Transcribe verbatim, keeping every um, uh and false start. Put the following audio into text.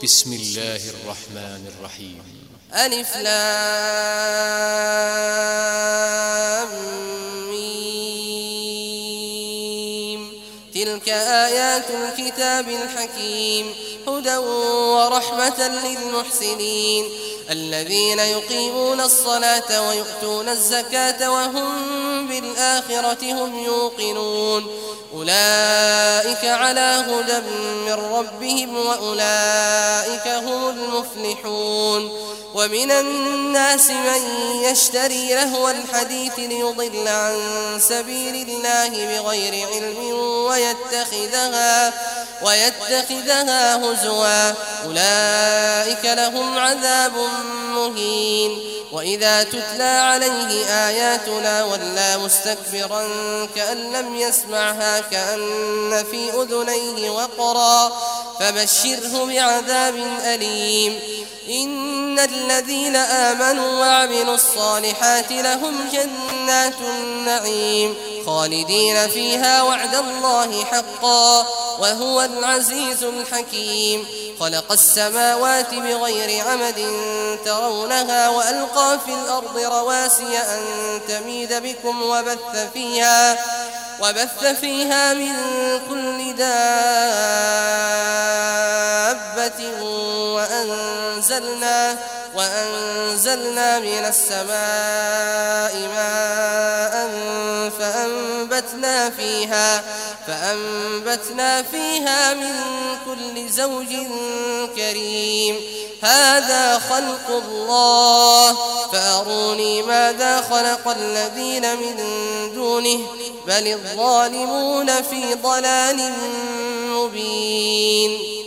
بسم الله الرحمن الرحيم. ألف لام ميم. تلك آيات الكتاب الحكيم هدى ورحمة للمحسنين الذين يقيمون الصلاة ويؤتون الزكاة وهم بالآخرة هم يوقنون أولئك على هدى من ربهم وأولئك هم المفلحون. ومن الناس من يشتري لهو الحديث ليضل عن سبيل الله بغير علم ويتخذها, ويتخذها هزوا أولئك لهم عذاب مهين. وإذا تتلى عليه آياتنا ولى مستكبرا كأن لم يسمعها كأن في أذنيه وقرا فبشره بعذاب أليم. إن الذين آمنوا وعملوا الصالحات لهم جنات النعيم خالدين فيها وعد الله حقا وهو العزيز الحكيم. خلق السماوات بغير عمد ترونها وألقى في الأرض رواسي أن تميد بكم وبث فيها, وبث فيها من كل دابة وأنزلنا, وأنزلنا من السماء ماء فأنبتنا فيها, فأنبتنا فيها من كل زوج كريم. هذا خلق الله فأروني ماذا خلق الذين من دونه بل الظالمون في ضلال مبين.